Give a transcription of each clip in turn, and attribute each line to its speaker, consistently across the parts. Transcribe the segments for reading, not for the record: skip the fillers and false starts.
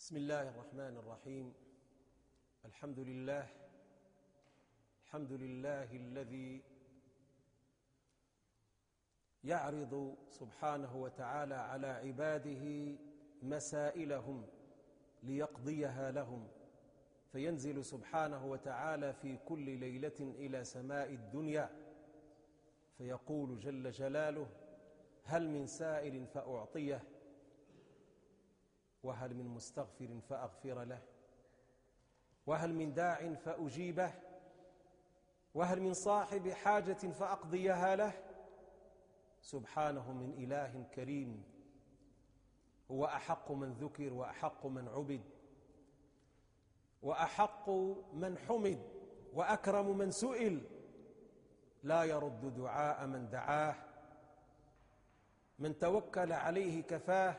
Speaker 1: بسم الله الرحمن الرحيم. الحمد لله الذي يعرض سبحانه وتعالى على عباده مسائلهم ليقضيها لهم، فينزل سبحانه وتعالى في كل ليلة إلى سماء الدنيا فيقول جل جلاله: هل من سائل فأعطيه، وهل من مستغفر فأغفر له، وهل من داع فأجيبه، وهل من صاحب حاجة فأقضيها له. سبحانه من إله كريم، هو أحق من ذكر وأحق من عبد وأحق من حمد وأكرم من سئل، لا يرد دعاء من دعاه، من توكل عليه كفاه،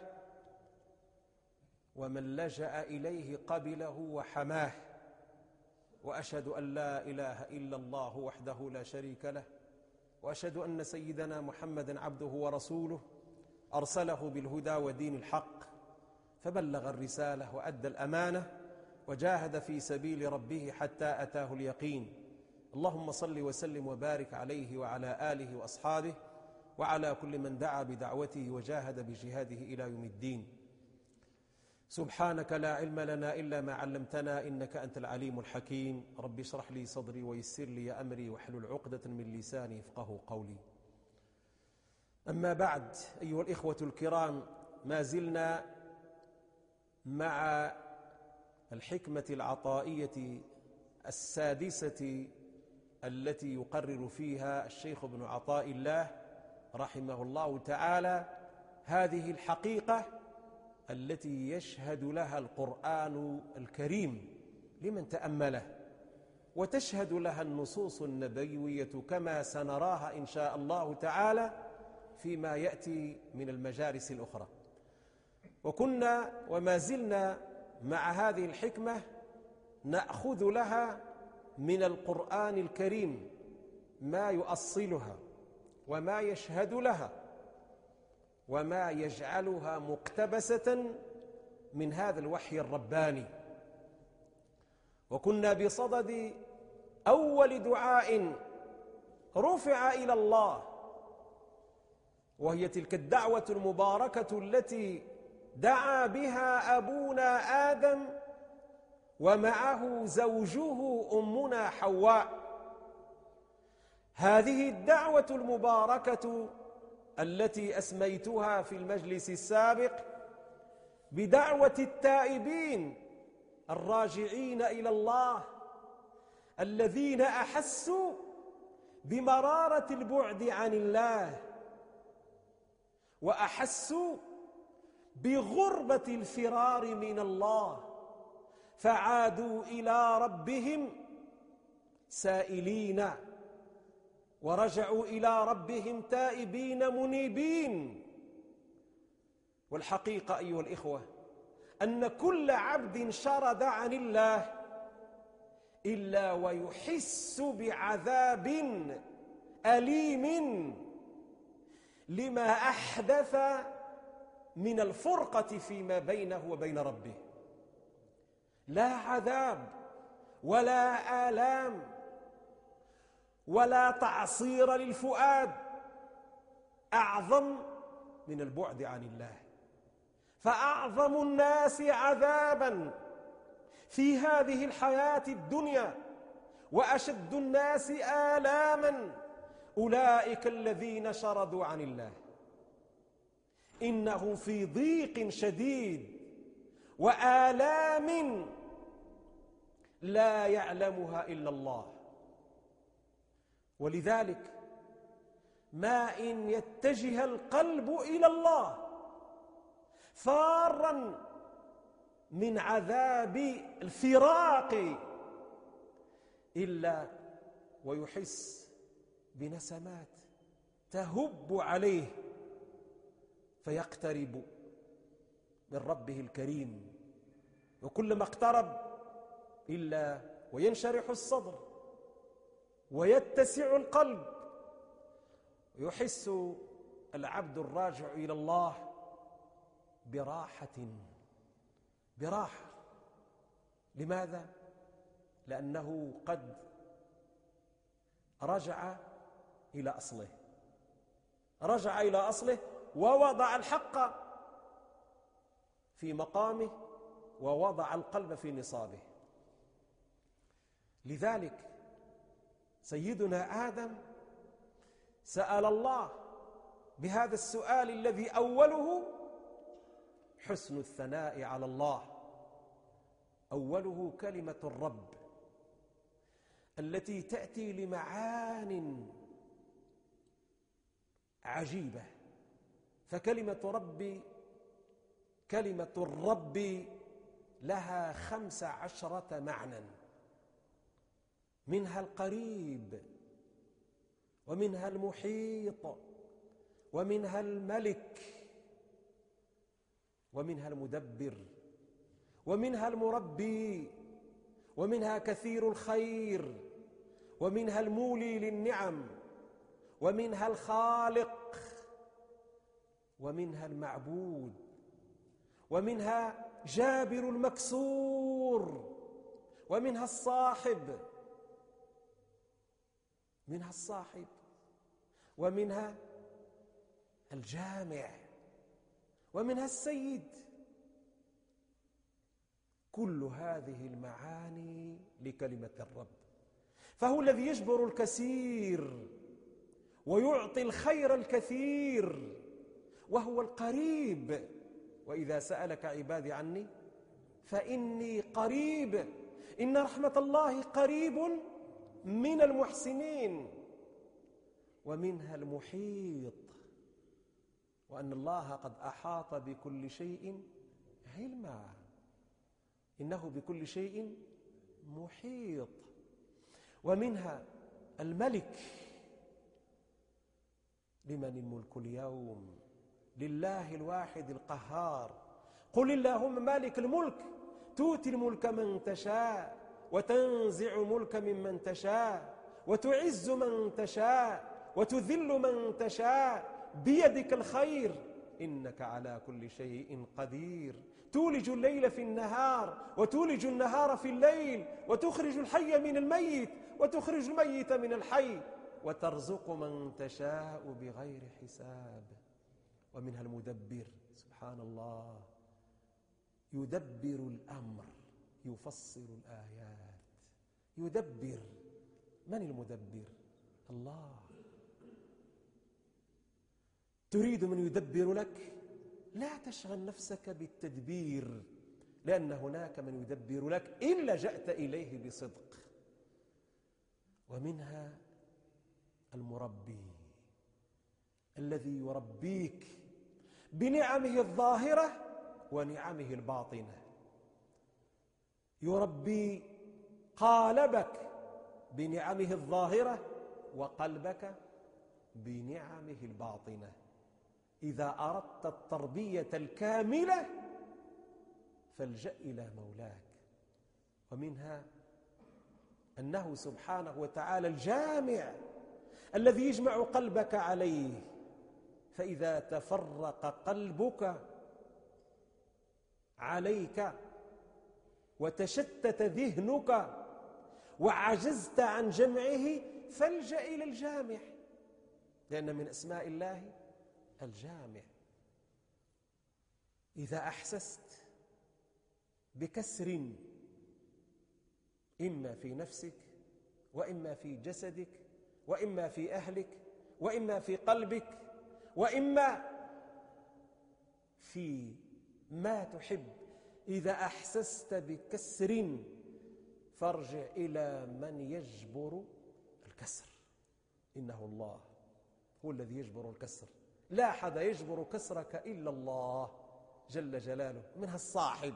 Speaker 1: ومن لجأ إليه قبله وحماه. وأشهد أن لا إله إلا الله وحده لا شريك له، وأشهد أن سيدنا محمدًا عبده ورسوله، أرسله بالهدى ودين الحق فبلغ الرسالة وأدى الأمانة وجاهد في سبيل ربه حتى أتاه اليقين. اللهم صل وسلم وبارك عليه وعلى آله وأصحابه وعلى كل من دعا بدعوته وجاهد بجهاده إلى يوم الدين. سبحانك لا علم لنا إلا ما علمتنا، إنك أنت العليم الحكيم. رب اشرح لي صدري ويسر لي أمري واحلل عقدة من لساني يفقهوا قولي. أما بعد، أيها الإخوة الكرام، ما زلنا مع الحكمة العطائية السادسة التي يقرر فيها الشيخ ابن عطاء الله رحمه الله تعالى هذه الحقيقة التي يشهد لها القرآن الكريم لمن تأمله، وتشهد لها النصوص النبوية كما سنراها إن شاء الله تعالى فيما يأتي من المجالس الأخرى. وكنا وما زلنا مع هذه الحكمة نأخذ لها من القرآن الكريم ما يؤصلها وما يشهد لها وما يجعلها مقتبسة من هذا الوحي الرباني. وكنا بصدد أول دعاء رفع إلى الله، وهي تلك الدعوة المباركة التي دعا بها أبونا آدم ومعه زوجه أمنا حواء. هذه الدعوة المباركة التي أسميتها في المجلس السابق بدعوة التائبين الراجعين إلى الله، الذين أحسوا بمرارة البعد عن الله، وأحسوا بغربة الفرار من الله، فعادوا إلى ربهم سائلين، ورجعوا إلى ربهم تائبين منيبين. والحقيقة أيها الإخوة أن كل عبد شرد عن الله إلا ويحس بعذاب أليم لما أحدث من الفرقة فيما بينه وبين ربه. لا عذاب ولا آلام ولا تعصير للفؤاد أعظم من البعد عن الله. فأعظم الناس عذابا في هذه الحياة الدنيا وأشد الناس آلاما أولئك الذين شردوا عن الله، إنهم في ضيق شديد وآلام لا يعلمها إلا الله. ولذلك ما إن يتجه القلب إلى الله فارا من عذاب الفراق إلا ويحس بنسمات تهب عليه فيقترب من ربه الكريم، وكلما اقترب إلا وينشرح الصدر ويتسع القلب، ويحس العبد الراجع إلى الله براحة براحة. لماذا؟ لأنه قد رجع إلى أصله، رجع إلى أصله ووضع الحق في مقامه ووضع القلب في نصابه. لذلك سيدنا آدم سأل الله بهذا السؤال الذي أوله حسن الثناء على الله، أوله كلمة الرب التي تأتي لمعان عجيبة. فكلمة كلمة الرب لها 15 معنى، منها القريب، ومنها المحيط، ومنها الملك، ومنها المدبر، ومنها المربي، ومنها كثير الخير، ومنها المولي للنعم، ومنها الخالق، ومنها المعبود، ومنها جابر المكسور، ومنها الصاحب، ومنها الجامع، ومنها السيد. كل هذه المعاني لكلمة الرب. فهو الذي يجبر الكثير ويعطي الخير الكثير، وهو القريب. وإذا سألك عبادي عني فإني قريب، إن رحمة الله قريب من المحسنين. ومنها المحيط، وأن الله قد أحاط بكل شيء علما، إنه بكل شيء محيط. ومنها الملك، لمن الملك اليوم؟ لله الواحد القهار. قل اللهم مالك الملك تؤتي الملك من تشاء وتنزع الملك ممن تشاء وتعز من تشاء وتذل من تشاء بيدك الخير إنك على كل شيء قدير. تولج الليل في النهار وتولج النهار في الليل، وتخرج الحي من الميت وتخرج الميت من الحي، وترزق من تشاء بغير حساب. ومنها المدبر، سبحان الله، يدبر الأمر، يفصل الآيات، يدبر. من المدبر؟ الله. تريد من يدبر لك؟ لا تشغل نفسك بالتدبير، لأن هناك من يدبر لك إن لجأت إليه بصدق. ومنها المربي، الذي يربيك بنعمه الظاهرة ونعمه الباطنة. يربي قالبك بنعمه الظاهرة وقلبك بنعمه الباطنة. إذا أردت التربية الكاملة فالجأ إلى مولاك. ومنها أنه سبحانه وتعالى الجامع الذي يجمع قلبك عليه، فإذا تفرق قلبك عليك وتشتت ذهنك وعجزت عن جمعه فالجأ إلى الجامع، لأن من أسماء الله الجامع. إذا أحسست بكسر إما في نفسك وإما في جسدك وإما في أهلك وإما في قلبك وإما في ما تحب، إذا أحسست بكسر فارجع إلى من يجبر الكسر، إنه الله هو الذي يجبر الكسر. لا أحد يجبر كسرك إلا الله جل جلاله. منها الصاحب،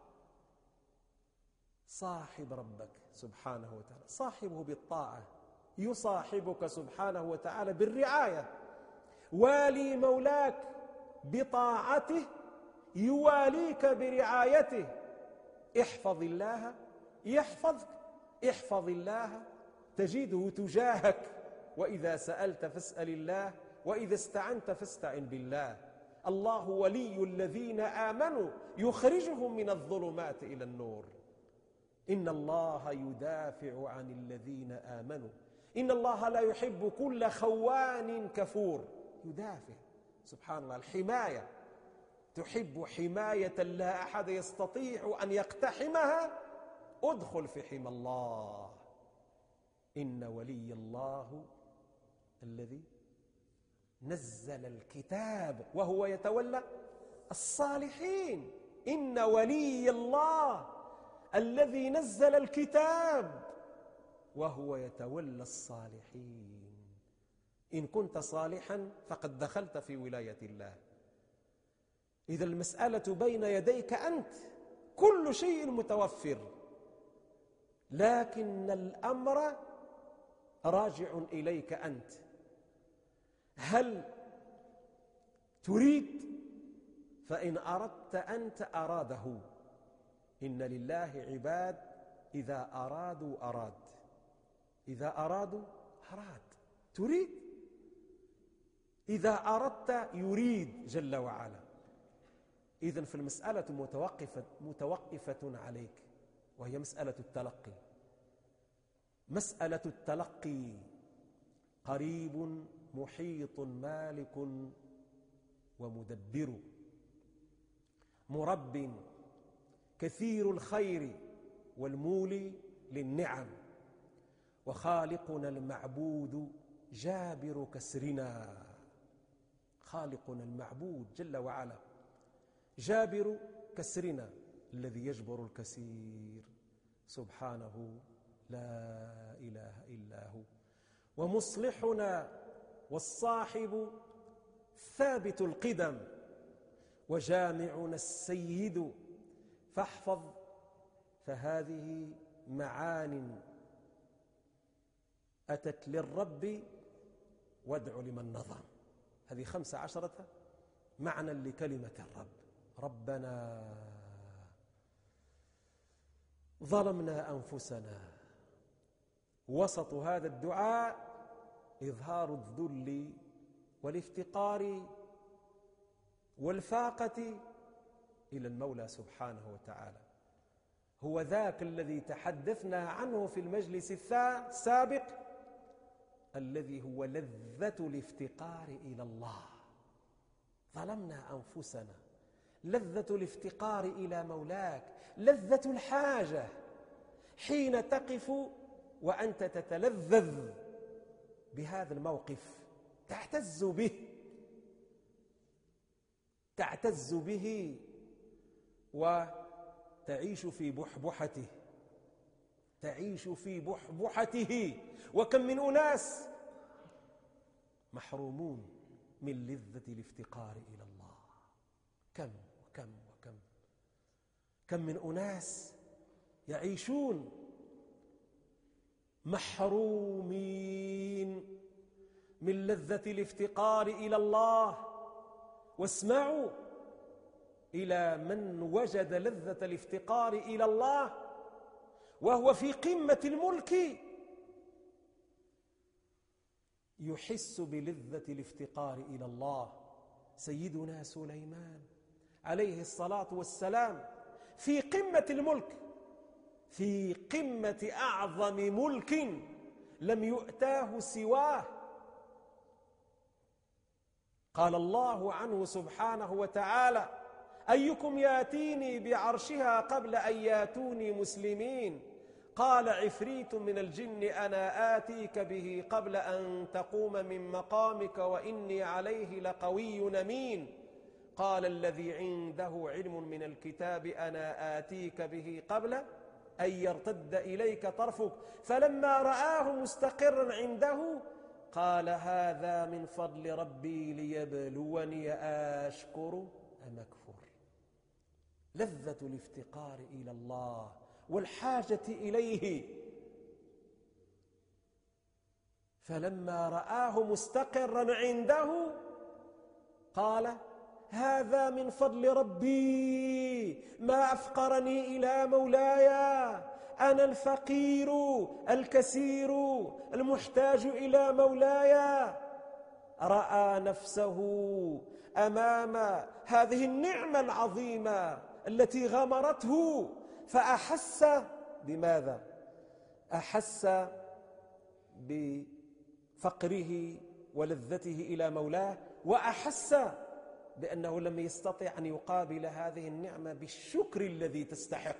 Speaker 1: صاحب ربك سبحانه وتعالى، صاحبه بالطاعة، يصاحبك سبحانه وتعالى بالرعاية. والي مولاك بطاعته يواليك برعايته. احفظ الله يحفظك، احفظ الله تجده تجاهك. وإذا سألت فاسأل الله، وإذا استعنت فاستعن بالله. الله ولي الذين آمنوا يخرجهم من الظلمات إلى النور. إن الله يدافع عن الذين آمنوا، إن الله لا يحب كل خوان كفور. يدافع، سبحان الله، الحماية. تحب حماية لا أحد يستطيع أن يقتحمها، ادخل في حمى الله. إن ولي الله الذي نزل الكتاب وهو يتولى الصالحين. إن ولي الله الذي نزل الكتاب وهو يتولى الصالحين. إن كنت صالحا فقد دخلت في ولاية الله. إذا المسألة بين يديك أنت، كل شيء متوفر، لكن الأمر راجع إليك أنت. هل تريد؟ فإن أردت أنت أراده. إن لله عباد إذا أرادوا أراد، إذا أرادوا أراد. تريد؟ إذا أردت يريد جل وعلا. إذن في المسألة متوقفة عليك، وهي مسألة التلقي. مسألة التلقي قريب محيط مالك ومدبر، مرب كثير الخير والمولي للنعم، وخالقنا المعبود جابر كسرنا. خالقنا المعبود جل وعلا جابر كسرنا، الذي يجبر الكثير سبحانه لا إله إلا هو. ومصلحنا والصاحب ثابت القدم، وجامعنا السيد فاحفظ. فهذه معان أتت للرب وادع لمن نظم. هذه 15 معنى لكلمة الرب. ربنا ظلمنا أنفسنا. وسط هذا الدعاء إظهار الذل والافتقار والفاقة إلى المولى سبحانه وتعالى. هو ذاك الذي تحدثنا عنه في المجلس السابق، الذي هو لذة الافتقار إلى الله. ظلمنا أنفسنا، لذة الافتقار إلى مولاك، لذة الحاجة حين تقف وأنت تتلذذ بهذا الموقف، تعتز به، تعتز به وتعيش في بحبحته، تعيش في بحبحته. وكم من أناس محرومون من لذة الافتقار إلى الله. كم وكم وكم. كم من أناس يعيشون محرومين من لذة الافتقار إلى الله. واسمعوا إلى من وجد لذة الافتقار إلى الله وهو في قمة الملك، يحس بلذة الافتقار إلى الله. سيدنا سليمان عليه الصلاة والسلام في قمة الملك، في قمة أعظم ملك لم يؤتاه سواه. قال الله عنه سبحانه وتعالى: أيكم ياتيني بعرشها قبل أن ياتوني مسلمين؟ قال عفريت من الجن أنا آتيك به قبل أن تقوم من مقامك وإني عليه لقوي أمين. قال الذي عنده علم من الكتاب أنا آتيك به قبل أن يرتد إليك طرفك فلما رآه مستقرا عنده قال هذا من فضل ربي ليبلوني أشكر أم أكفر. لذة الافتقار إلى الله والحاجة إليه. فلما رآه مستقرا عنده قال هذا من فضل ربي ما أفقرني إلى مولاي، أنا الفقير الكسير المحتاج إلى مولاي. رأى نفسه أمام هذه النعمة العظيمة التي غمرته، فأحس بماذا؟ أحس بفقره ولذته إلى مولاه، وأحس بأنه لم يستطع أن يقابل هذه النعمة بالشكر الذي تستحق،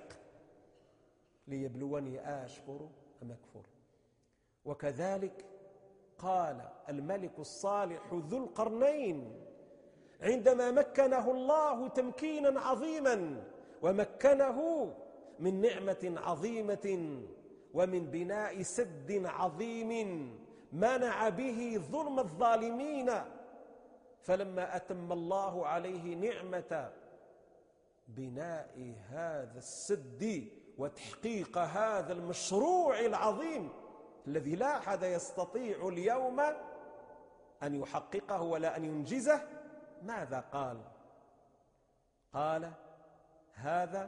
Speaker 1: ليبلوني أشكر أم أكفر. وكذلك قال الملك الصالح ذو القرنين عندما مكنه الله تمكينا عظيما، ومكنه من نعمة عظيمة ومن بناء سد عظيم منع به ظلم الظالمين، فلما أتم الله عليه نعمة بناء هذا السد وتحقيق هذا المشروع العظيم الذي لا أحد يستطيع اليوم أن يحققه ولا أن ينجزه، ماذا قال؟ قال: هذا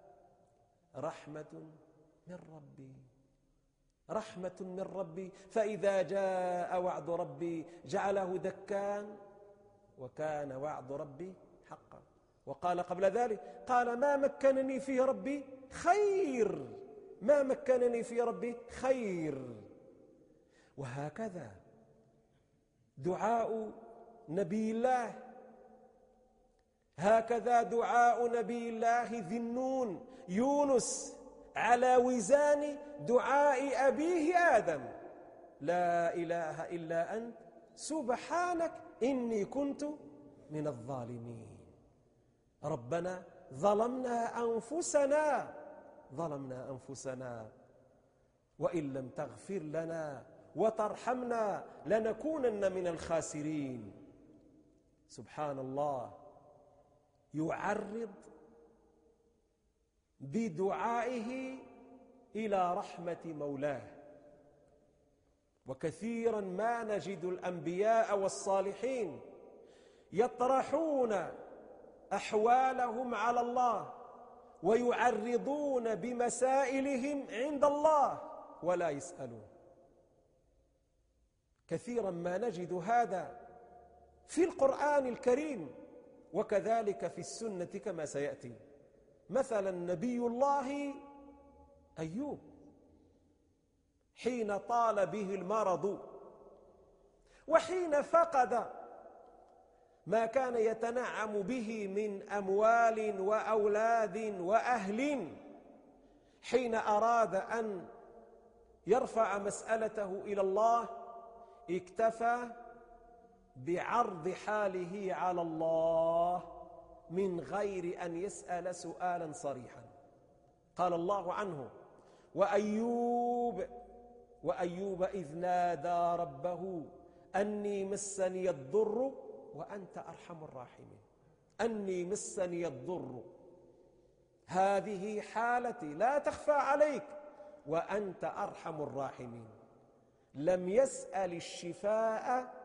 Speaker 1: رحمة من ربي، رحمة من ربي، فإذا جاء وعد ربي جعله دكا وكان وعد ربي حقا. وقال قبل ذلك، قال: ما مكنني فيه ربي خير، ما مكنني فيه ربي خير. وهكذا دعاء نبي الله، هكذا دعاء نبي الله ذي النون يونس على وزان دعاء أبيه آدم: لا إله إلا أنت سبحانك إني كنت من الظالمين. ربنا ظلمنا أنفسنا وإن لم تغفر لنا وترحمنا لنكونن من الخاسرين. سبحان الله، يعرض بدعائه إلى رحمة مولاه. وكثيرا ما نجد الأنبياء والصالحين يطرحون أحوالهم على الله ويعرضون بمسائلهم عند الله ولا يسألون. كثيرا ما نجد هذا في القرآن الكريم وكذلك في السنة كما سيأتي. مثلا نبي الله أيوب حين طال به المرض وحين فقد ما كان يتنعم به من أموال وأولاد وأهل، حين أراد أن يرفع مسألته إلى الله اكتفى بعرض حاله على الله من غير أن يسأل سؤالا صريحا. قال الله عنه: وأيوب إذ نادى ربه أني مسني الضر وأنت أرحم الراحمين. أني مسني الضر، هذه حالتي لا تخفى عليك، وأنت أرحم الراحمين. لم يسأل الشفاء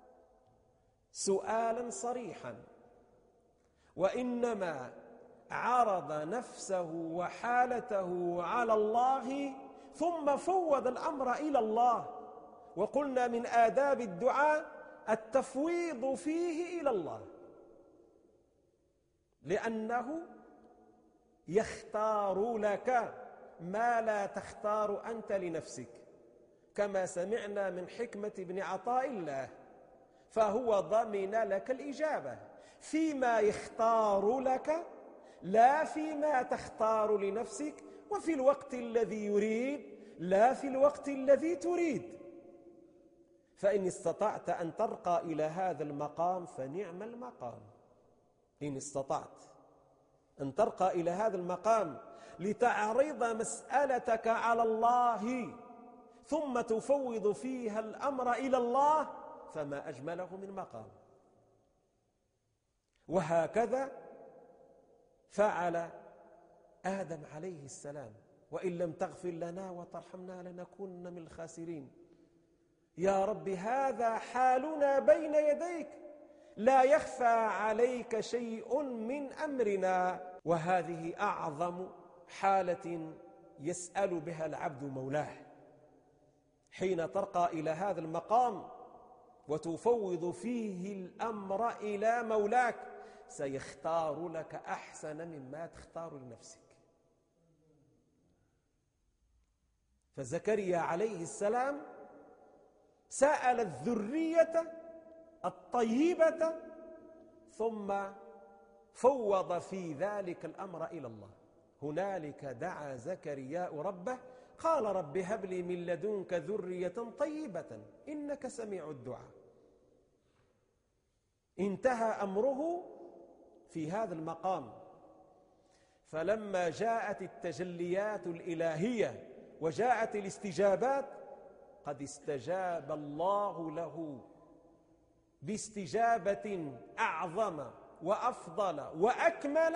Speaker 1: سؤالا صريحا، وإنما عرض نفسه وحالته على الله ثم فوض الأمر إلى الله. وقلنا من آداب الدعاء التفويض فيه إلى الله، لأنه يختار لك ما لا تختار أنت لنفسك، كما سمعنا من حكمة ابن عطاء الله، فهو ضمن لك الإجابة فيما يختار لك لا فيما تختار لنفسك، وفي الوقت الذي يريد لا في الوقت الذي تريد. فإن استطعت أن ترقى إلى هذا المقام فنعم المقام. إن استطعت أن ترقى إلى هذا المقام لتعرض مسألتك على الله ثم تفوض فيها الأمر إلى الله، فما أجمله من مقام. وهكذا فعل آدم عليه السلام: وإن لم تغفر لنا وترحمنا لنكونن من الخاسرين. يا رب، هذا حالنا بين يديك، لا يخفى عليك شيء من أمرنا. وهذه أعظم حالة يسأل بها العبد مولاه حين ترقى إلى هذا المقام. وتفوض فيه الأمر إلى مولاك سيختار لك أحسن مما تختار لنفسك. فزكريا عليه السلام سأل الذرية الطيبة ثم فوض في ذلك الأمر إلى الله. هنالك دعا زكرياء ربه قال رب هب لي من لدنك ذرية طيبة إنك سميع الدعاء. انتهى أمره في هذا المقام. فلما جاءت التجليات الإلهية وجاءت الاستجابات قد استجاب الله له باستجابة أعظم وأفضل وأكمل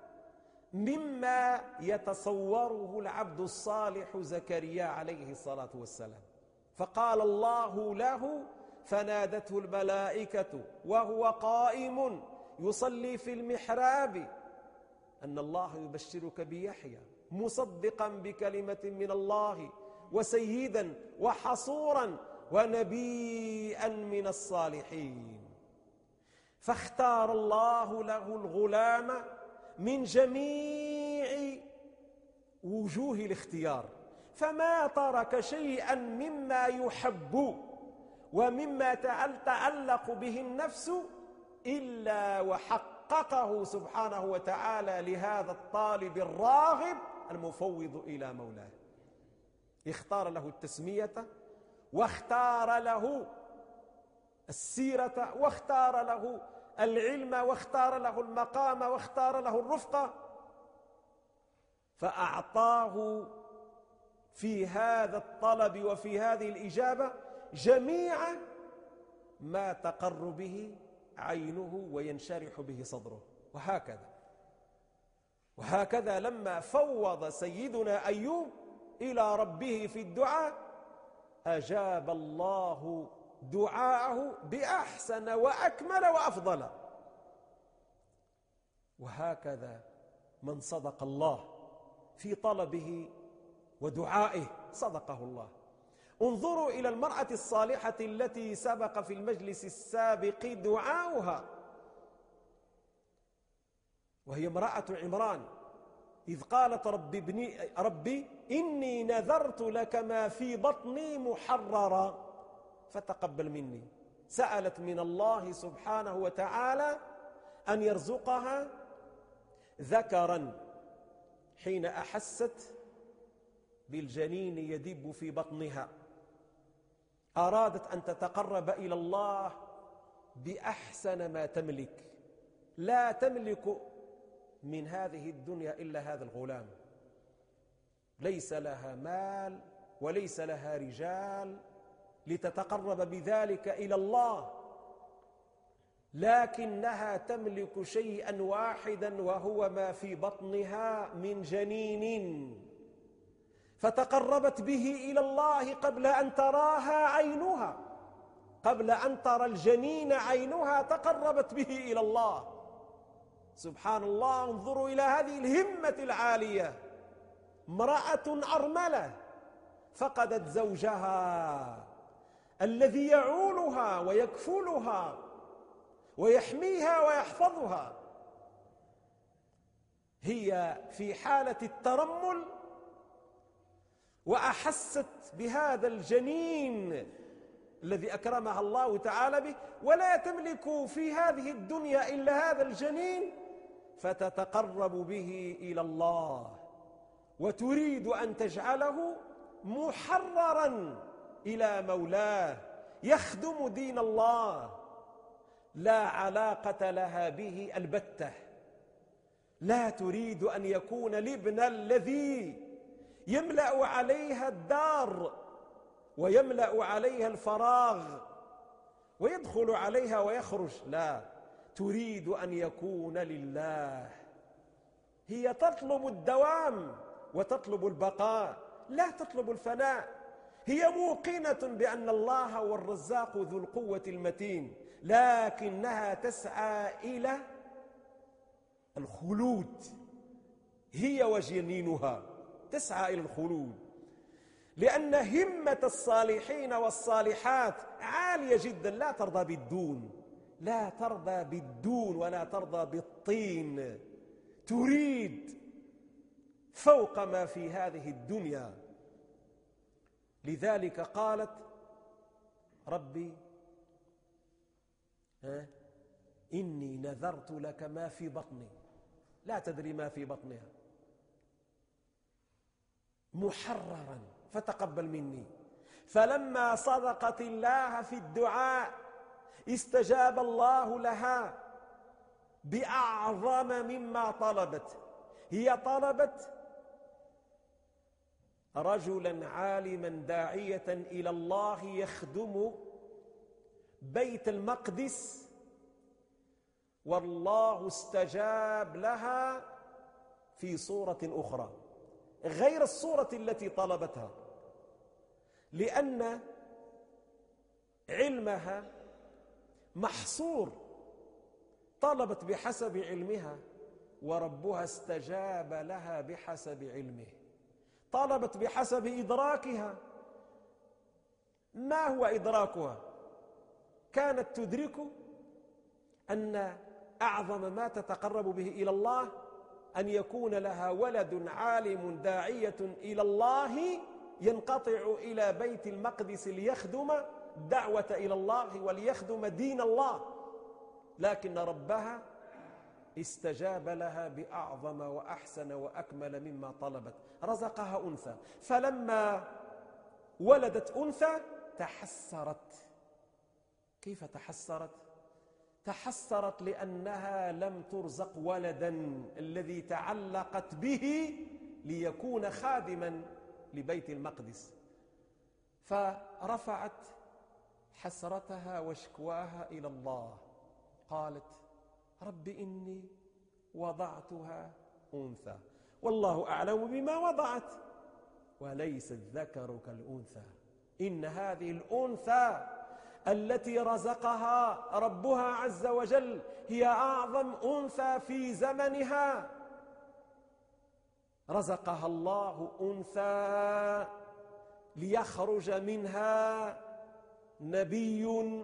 Speaker 1: مما يتصوره العبد الصالح زكريا عليه الصلاة والسلام. فقال الله له فنادته الملائكة وهو قائم يصلي في المحراب أن الله يبشرك بيحيى مصدقا بكلمة من الله وسيدا وحصورا ونبيا من الصالحين. فاختار الله له الغلام من جميع وجوه الاختيار، فما ترك شيئا مما يحب ومما تعلق به النفس إلا وحققه سبحانه وتعالى لهذا الطالب الراغب المفوض إلى مولاه. اختار له التسمية واختار له السيرة واختار له العلم واختار له المقام واختار له الرفقة، فأعطاه في هذا الطلب وفي هذه الإجابة جميع ما تقر به عينه وينشرح به صدره. وهكذا لما فوض سيدنا أيوب إلى ربه في الدعاء أجاب الله دعاءه بأحسن وأكمل وأفضل. وهكذا من صدق الله في طلبه ودعائه صدقه الله. انظروا إلى المرأة الصالحة التي سبق في المجلس السابق دعاؤها، وهي امرأة عمران، إذ قالت ربي إني نذرت لك ما في بطني محررا فتقبل مني. سألت من الله سبحانه وتعالى أن يرزقها ذكرا حين أحست بالجنين يدب في بطنها. أرادت أن تتقرب إلى الله بأحسن ما تملك. لا تملك من هذه الدنيا إلا هذا الغلام، ليس لها مال وليس لها رجال لتتقرب بذلك إلى الله، لكنها تملك شيئا واحدا وهو ما في بطنها من جنين، فتقربت به إلى الله قبل أن تراها عينها، قبل أن ترى الجنين عينها تقربت به إلى الله. سبحان الله. انظروا إلى هذه الهمة العالية. امرأة أرملة فقدت زوجها الذي يعولها ويكفلها ويحميها ويحفظها، هي في حالة الترمل وأحست بهذا الجنين الذي أكرمها الله تعالى به، ولا تملك في هذه الدنيا إلا هذا الجنين، فتتقرب به إلى الله وتريد أن تجعله محررا إلى مولاه يخدم دين الله. لا علاقة لها به البتة. لا تريد أن يكون الابن الذي يملأ عليها الدار ويملأ عليها الفراغ ويدخل عليها ويخرج. لا، تريد أن يكون لله. هي تطلب الدوام وتطلب البقاء، لا تطلب الفناء. هي موقنة بأن الله هو الرزاق ذو القوة المتين، لكنها تسعى إلى الخلود. هي وجنينها تسعى إلى الخلود، لأن همة الصالحين والصالحات عالية جدا، لا ترضى بالدون، لا ترضى بالدون ولا ترضى بالطين، تريد فوق ما في هذه الدنيا. لذلك قالت ربي إني نذرت لك ما في بطني، لا تدري ما في بطنها، محررا فتقبل مني. فلما صدقت الله في الدعاء استجاب الله لها بأعظم مما طلبت. هي طلبت رجلا عالما داعية إلى الله يخدم بيت المقدس، والله استجاب لها في صورة أخرى غير الصورة التي طلبتها، لأن علمها محصور، طلبت بحسب علمها وربها استجاب لها بحسب علمه. طلبت بحسب إدراكها، ما هو إدراكها؟ كانت تدرك أن أعظم ما تتقرب به إلى الله أن يكون لها ولد عالم داعية إلى الله ينقطع إلى بيت المقدس ليخدم دعوة إلى الله وليخدم دين الله، لكن ربها استجاب لها بأعظم وأحسن وأكمل مما طلبت، رزقها أنثى. فلما ولدت أنثى تحسرت. كيف تحسرت؟ تحسرت لأنها لم ترزق ولدا الذي تعلقت به ليكون خادما لبيت المقدس، فرفعت حسرتها وشكواها إلى الله، قالت رب إني وضعتها أنثى والله أعلم بما وضعت وليس الذكر كالأنثى. إن هذه الأنثى التي رزقها ربها عز وجل هي أعظم أنثى في زمنها، رزقها الله أنثى ليخرج منها نبي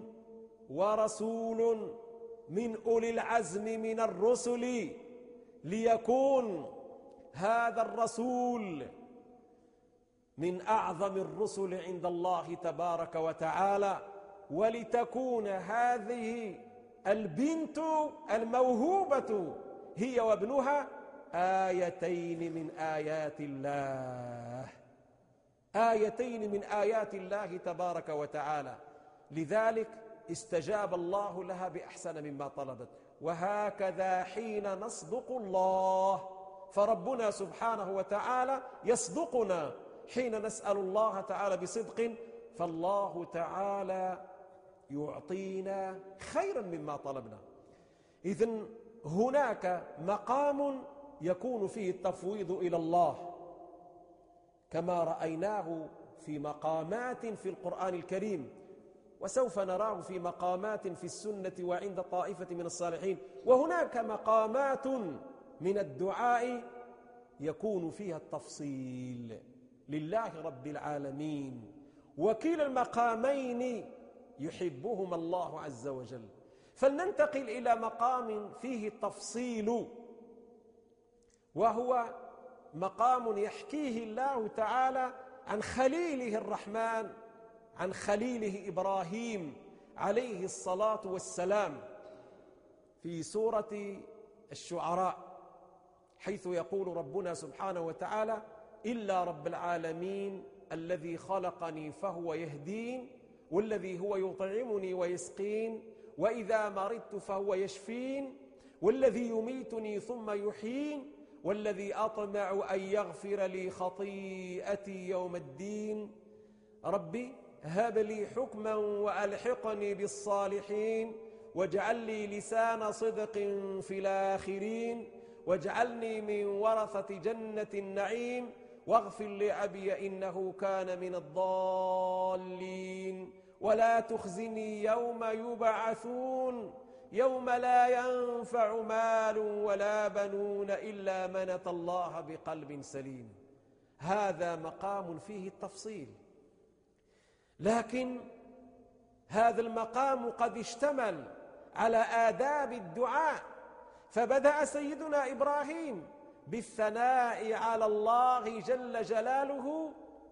Speaker 1: ورسول من أولي العزم من الرسل، ليكون هذا الرسول من أعظم الرسل عند الله تبارك وتعالى، ولتكون هذه البنت الموهوبة هي وابنها آيتين من آيات الله، آيتين من آيات الله تبارك وتعالى. لذلك استجاب الله لها بأحسن مما طلبت. وهكذا حين نصدق الله، فربنا سبحانه وتعالى يصدقنا حين نسأل الله تعالى بصدق، فالله تعالى يعطينا خيرا مما طلبنا. إذن هناك مقام يكون فيه التفويض إلى الله كما رأيناه في مقامات في القرآن الكريم، وسوف نراه في مقامات في السنة وعند طائفة من الصالحين. وهناك مقامات من الدعاء يكون فيها التفصيل لله رب العالمين، وكلا المقامين يحبهما الله عز وجل. فلننتقل إلى مقام فيه التفصيل، وهو مقام يحكيه الله تعالى عن خليله الرحمن، عن خليله إبراهيم عليه الصلاة والسلام في سورة الشعراء، حيث يقول ربنا سبحانه وتعالى إلا رب العالمين الذي خلقني فهو يهدين، والذي هو يطعمني ويسقين، وإذا مرضت فهو يشفين، والذي يميتني ثم يحيين، والذي أطمع أن يغفر لي خطيئتي يوم الدين. ربي هب لي حكما وألحقني بالصالحين، واجعل لي لسان صدق في الآخرين، واجعلني من ورثة جنة النعيم، واغفر لأبي إنه كان من الضالين، ولا تخزني يوم يبعثون يوم لا ينفع مال ولا بنون إلا من أتى الله بقلب سليم. هذا مقام فيه التفصيل، لكن هذا المقام قد اشتمل على آداب الدعاء، فبدأ سيدنا إبراهيم بالثناء على الله جل جلاله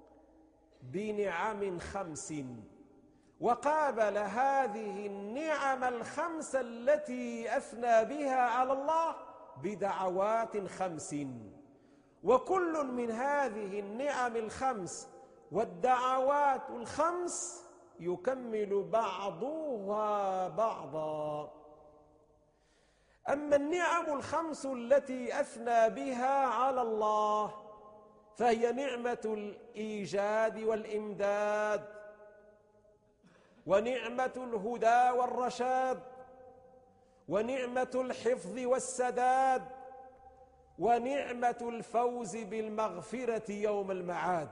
Speaker 1: بنعم 5، وقابل هذه النعم ال5 التي أثنى بها على الله بدعوات 5، وكل من هذه النعم ال5 والدعوات ال5 يكمل بعضها بعضا. أما النعم ال5 التي أثنى بها على الله فهي نعمة الإيجاد والإمداد، ونعمة الهدى والرشاد، ونعمة الحفظ والسداد، ونعمة الفوز بالمغفرة يوم المعاد.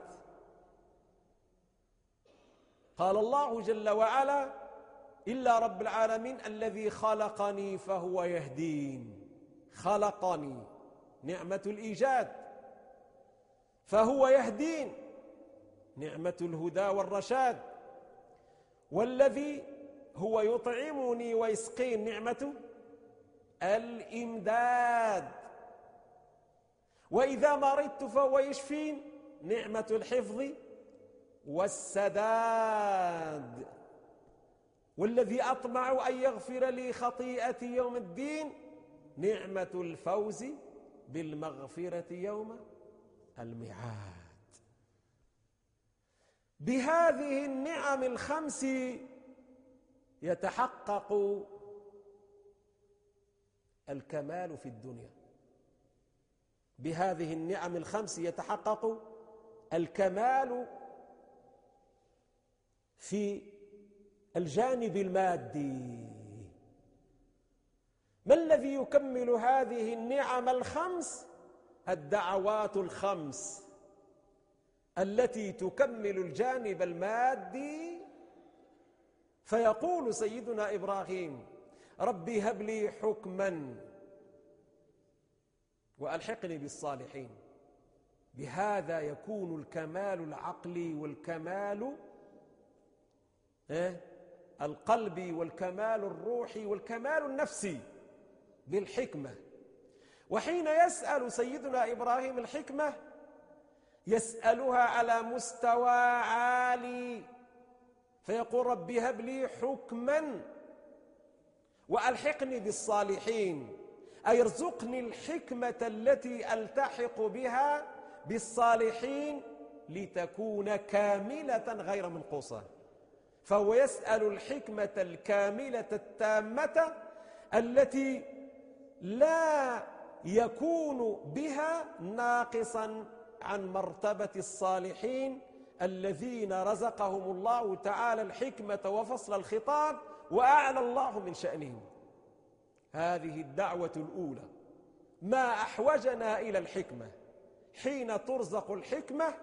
Speaker 1: قال الله جل وعلا: إلا رب العالمين الذي خلقني فهو يهدين. خلقني نعمة الإيجاد، فهو يهدين نعمة الهدى والرشاد، والذي هو يطعمني ويسقين نعمة الإمداد، وإذا مرضت فهو يشفين نعمة الحفظ والسداد، والذي أطمع أن يغفر لي خطيئتي يوم الدين نعمة الفوز بالمغفرة يوم الميعاد. بهذه النعم ال5 يتحقق الكمال في الدنيا، بهذه النعم ال5 يتحقق الكمال في الجانب المادي. ما الذي يكمل هذه النعم ال5؟ الدعوات ال5 التي تكمل الجانب المادي. فيقول سيدنا إبراهيم: ربي هب لي حكما وألحقني بالصالحين. بهذا يكون الكمال العقلي والكمال القلبي والكمال الروحي والكمال النفسي بالحكمة. وحين يسأل سيدنا إبراهيم الحكمة يسألها على مستوى عالي، فيقول: ربي هب لي حكما وألحقني بالصالحين، أي ارزقني الحكمة التي ألتحق بها بالصالحين لتكون كاملة غير منقوصة. فهو يسأل الحكمة الكاملة التامة التي لا يكون بها ناقصا عن مرتبة الصالحين الذين رزقهم الله تعالى الحكمة وفصل الخطاب وأعلى الله من شأنهم. هذه الدعوة الأولى. ما أحوجنا إلى الحكمة؟ حين ترزق الحكمة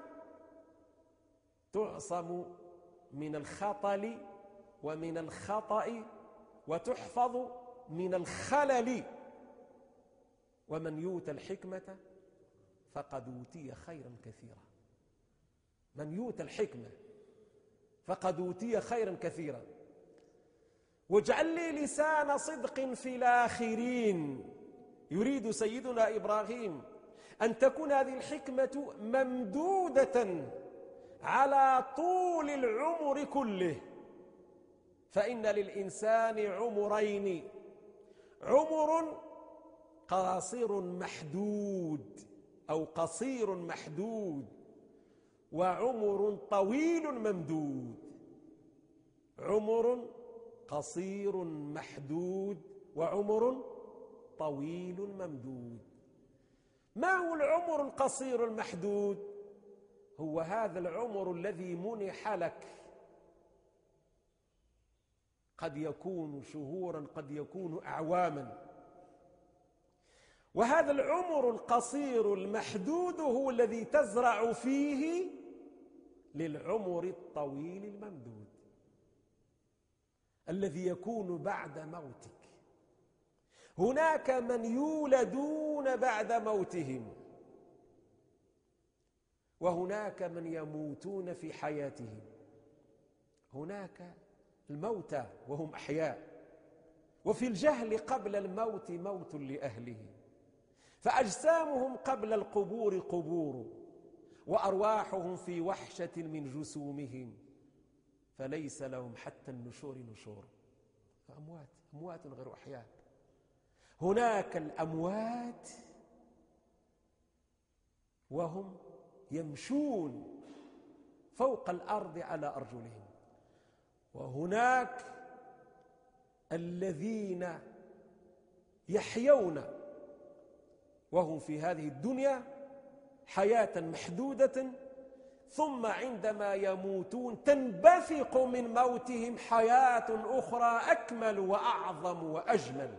Speaker 1: تعصم من الخطل ومن الخطأ وتحفظ من الخلل. ومن يؤت الحكمة فقد أوتي خيرا كثيرا. من يؤت الحكمة فقد أوتي خيرا كثيرا. واجعل لي لسان صدق في الآخرين. يريد سيدنا إبراهيم أن تكون هذه الحكمة ممدودة على طول العمر كله. فإن للإنسان عمرين: عمر قصير محدود أو قصير محدود، وعمر طويل ممدود. عمر قصير محدود وعمر طويل ممدود. ما هو العمر القصير المحدود؟ هو هذا العمر الذي منح لك، قد يكون شهورا قد يكون أعواما. وهذا العمر القصير المحدود هو الذي تزرع فيه للعمر الطويل الممدود الذي يكون بعد موتك. هناك من يولدون بعد موتهم، وهناك من يموتون في حياتهم. هناك الموتى وهم أحياء، وفي الجهل قبل الموت موت لأهله، فأجسامهم قبل القبور قبور، وأرواحهم في وحشة من جسومهم، فليس لهم حتى النشور نشور، أموات غير أحياء. هناك الأموات وهم يمشون فوق الأرض على أرجلهم، وهناك الذين يحيون وهم في هذه الدنيا حياة محدودة، ثم عندما يموتون تنبثق من موتهم حياة أخرى أكمل وأعظم وأجمل.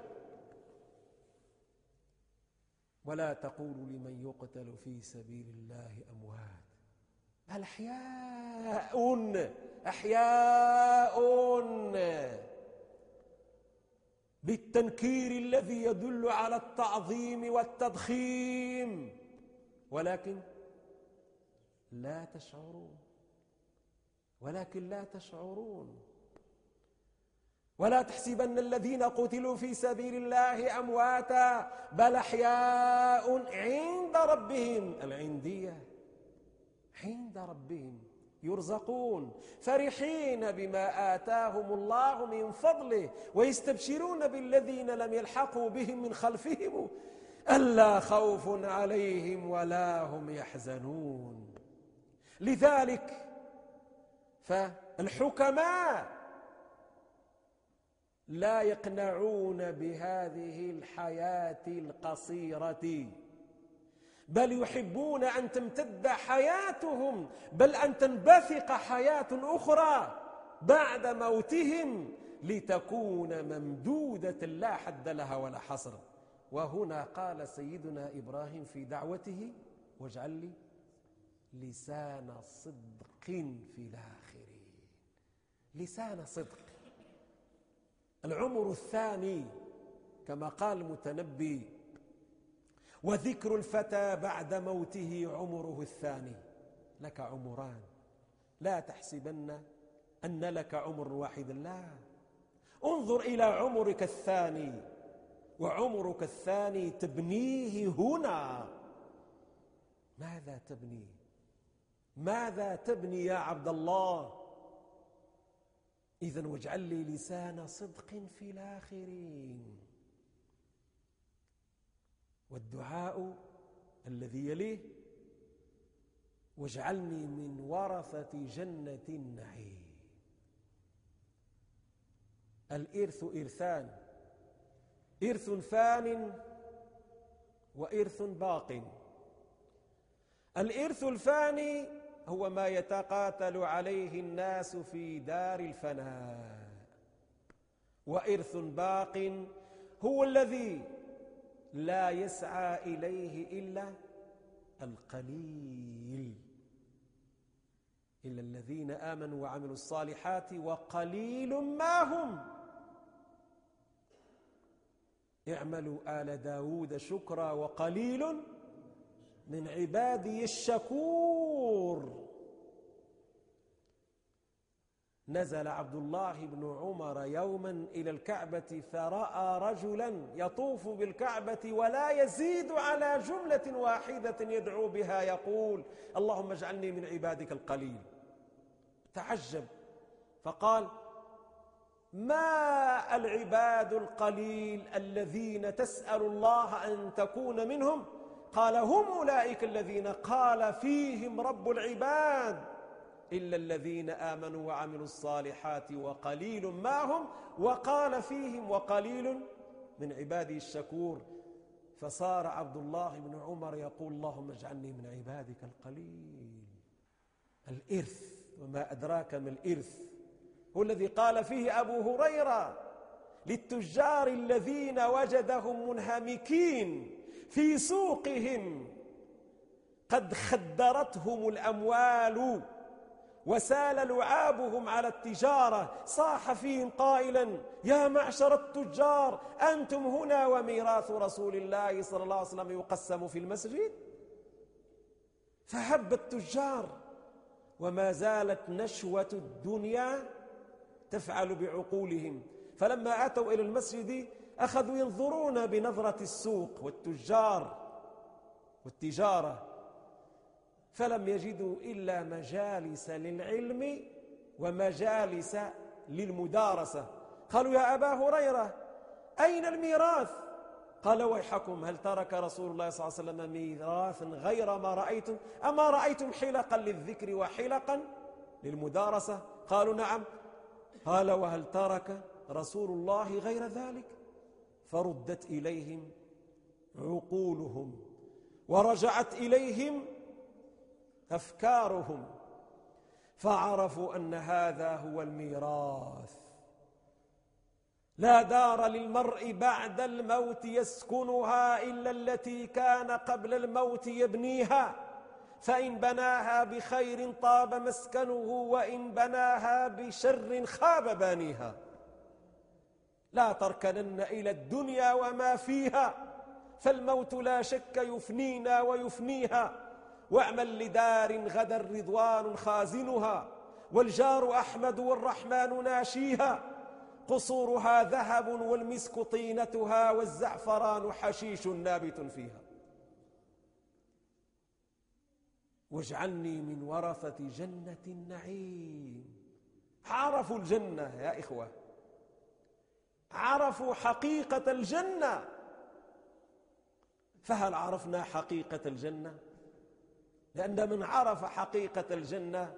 Speaker 1: ولا تقولوا لمن يقتل في سبيل الله أموات، بل أحياء بالتنكير الذي يدل على التعظيم والتضخيم، ولكن لا تشعرون. ولا تحسبن الذين قتلوا في سبيل الله أمواتا، بل أحياء عند ربهم، العندية عند ربهم يرزقون، فرحين بما آتاهم الله من فضله، ويستبشرون بالذين لم يلحقوا بهم من خلفهم ألا خوف عليهم ولا هم يحزنون. لذلك فالحكماء لا يقنعون بهذه الحياة القصيرة، بل يحبون أن تمتد حياتهم، بل أن تنبثق حياة أخرى بعد موتهم لتكون ممدودة لا حد لها ولا حصر. وهنا قال سيدنا إبراهيم في دعوته: واجعل لي لسان صدق في الآخرين. لسان صدق، العمر الثاني كما قال المتنبي: وذكر الفتى بعد موته عمره الثاني. لك عمران، لا تحسبن أن لك عمر واحد، لا، انظر إلى عمرك الثاني، وعمرك الثاني تبنيه هنا. ماذا تبني يا عبد الله؟ إذن واجعل لي لسان صدق في الآخرين. والدعاء الذي يليه: واجعلني من ورثة جنة النعيم. الإرث إرثان: إرث فان وإرث باق. الإرث الفاني هو ما يتقاتل عليه الناس في دار الفناء، وإرث باق هو الذي لا يسعى إليه إلا القليل، إلا الذين آمنوا وعملوا الصالحات وقليل ما هم. اعملوا آل داود شكرا وقليل من عبادي الشكور. نزل عبد الله بن عمر يوما إلى الكعبة فرأى رجلا يطوف بالكعبة ولا يزيد على جملة واحدة يدعو بها يقول: اللهم اجعلني من عبادك القليل. تعجب فقال: ما العباد القليل الذين تسأل الله أن تكون منهم؟ قال: هم أولئك الذين قال فيهم رب العباد: إلا الذين آمنوا وعملوا الصالحات وقليل ما هم، وقال فيهم: وقليل من عبادي الشكور. فصار عبد الله بن عمر يقول: اللهم اجعلني من عبادك القليل. الإرث، وما أدراك ما الإرث، هو الذي قال فيه أبو هريرة للتجار الذين وجدهم منهمكين في سوقهم قد خدرتهم الأموال وسال لعابهم على التجارة، صاح فيهم قائلا: يا معشر التجار، أنتم هنا وميراث رسول الله صلى الله عليه وسلم يقسم في المسجد. فهب التجار، وما زالت نشوة الدنيا تفعل بعقولهم. فلما أتوا إلى المسجد أخذوا ينظرون بنظرة السوق والتجار والتجارة، فلم يجدوا إلا مجالس للعلم ومجالس للمدارسة. قالوا يا أبا هريرة أين الميراث؟ قال ويحكم، هل ترك رسول الله صلى الله عليه وسلم ميراثا غير ما رأيتم؟ أما رأيتم حلقا للذكر وحلقا للمدارسة؟ قالوا نعم. قال وهل ترك رسول الله غير ذلك؟ فردت إليهم عقولهم ورجعت إليهم أفكارهم، فعرفوا أن هذا هو الميراث. لا دار للمرء بعد الموت يسكنها إلا التي كان قبل الموت يبنيها، فإن بناها بخير طاب مسكنه وإن بناها بشر خاب بانيها. لا تركنن إلى الدنيا وما فيها، فالموت لا شك يفنينا ويفنيها. واعمل لدار غدا رضوان خازنها، والجار أحمد والرحمن ناشيها. قصورها ذهب والمسك طينتها، والزعفران حشيش نابت فيها. واجعلني من ورثة جنة النعيم. عرفوا الجنة يا إخوة، عرفوا حقيقة الجنة. فهل عرفنا حقيقة الجنة؟ لأن من عرف حقيقة الجنة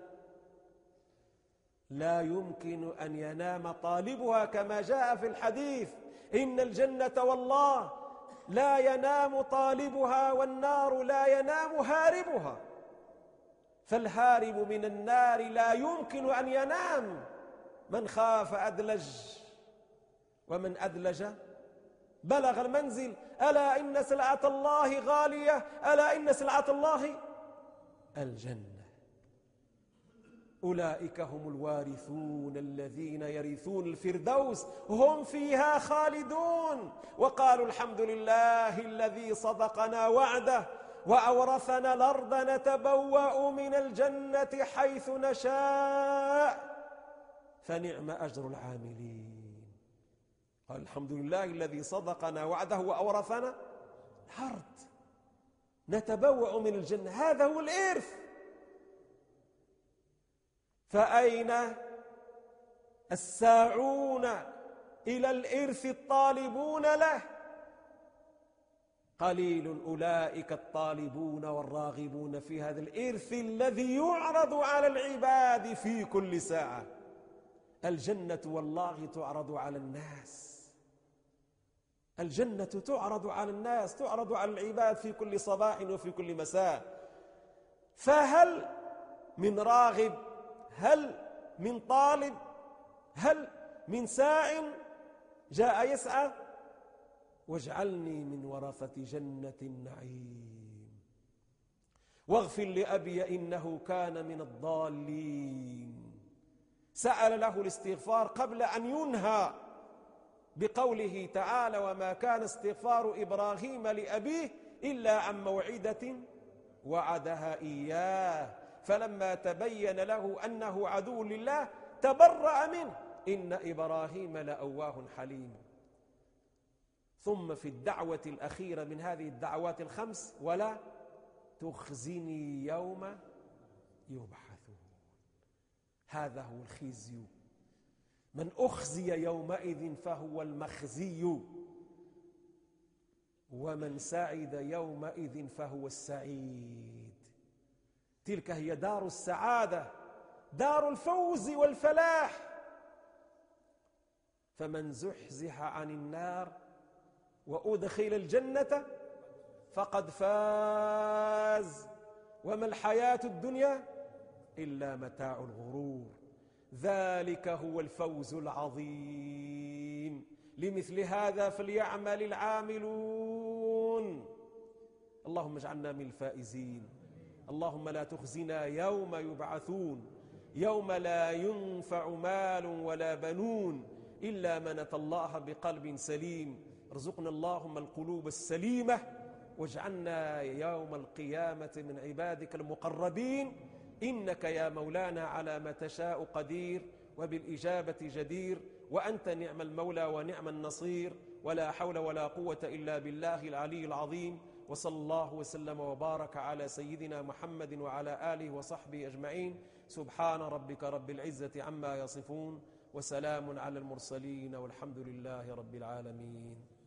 Speaker 1: لا يمكن أن ينام طالبها، كما جاء في الحديث إن الجنة والله لا ينام طالبها، والنار لا ينام هاربها. فالهارب من النار لا يمكن أن ينام. من خاف أدلج، ومن أدلج بلغ المنزل. ألا إن سلعة الله غالية، ألا إن سلعة الله الجنة. أولئك هم الوارثون الذين يرثون الفردوس هم فيها خالدون. وقالوا الحمد لله الذي صدقنا وعده وأورثنا الأرض نتبوأ من الجنة حيث نشاء فنعم أجر العاملين. قال الحمد لله الذي صدقنا وعده وأورثنا الأرض نتبوأ من الجنة. هذا هو الإرث. فأين الساعون إلى الإرث الطالبون له؟ قليل أولئك الطالبون والراغبون في هذا الإرث الذي يعرض على العباد في كل ساعة. الجنة والله تعرض على الناس، الجنة تعرض على الناس، تعرض على العباد في كل صباح وفي كل مساء. فهل من راغب؟ هل من طالب؟ هل من ساع جاء يسعى؟ واجعلني من ورثة جنة النعيم واغفر لأبي إنه كان من الضالين. سأل له الاستغفار قبل أن ينهى بقوله تعالى وما كان استغفار إبراهيم لأبيه إلا عن موعدة وعدها إياه فلما تبين له أنه عدو لله تبرأ منه إن إبراهيم لأواه حليم. ثم في الدعوة الأخيرة من هذه الدعوات الخمس ولا تخزني يوم يبعثون. هذا هو الخزي. من أخزي يومئذ فهو المخزي ومن سعد يومئذ فهو السعيد. تلك هي دار السعادة، دار الفوز والفلاح. فمن زحزح عن النار وأدخل الجنة فقد فاز وما الحياة الدنيا إلا متاع الغرور. ذلك هو الفوز العظيم. لمثل هذا فليعمل العاملون. اللهم اجعلنا من الفائزين. اللهم لا تخزنا يوم يبعثون يوم لا ينفع مال ولا بنون إلا من أتى الله بقلب سليم. ارزقنا اللهم القلوب السليمة واجعلنا يوم القيامة من عبادك المقربين، إنك يا مولانا على ما تشاء قدير وبالإجابة جدير، وأنت نعم المولى ونعم النصير، ولا حول ولا قوة إلا بالله العلي العظيم. وصلى الله وسلم وبارك على سيدنا محمد وعلى آله وصحبه أجمعين. سبحان ربك رب العزة عما يصفون، وسلام على المرسلين، والحمد لله رب العالمين.